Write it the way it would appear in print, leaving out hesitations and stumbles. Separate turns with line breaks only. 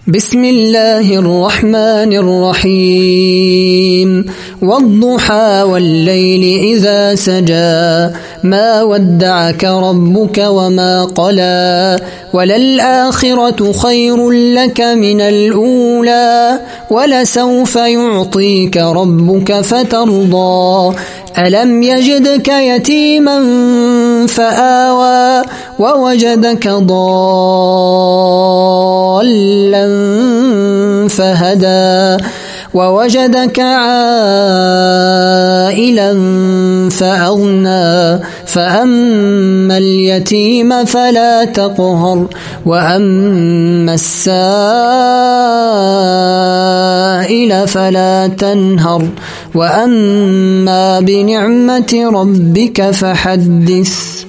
بسم الله الرحمن الرحيم والضحى والليل إذا سجى ما ودعك ربك وما قلى وللآخرة خير لك من الأولى ولسوف يعطيك ربك فترضى ألم يجدك يتيما فآوى ووجدك ضالا فهدى ووجدك عائلا فأغنى فأما اليتيم فلا تقهر وأما السائل فلا تنهر وأما بنعمة ربك فحدث.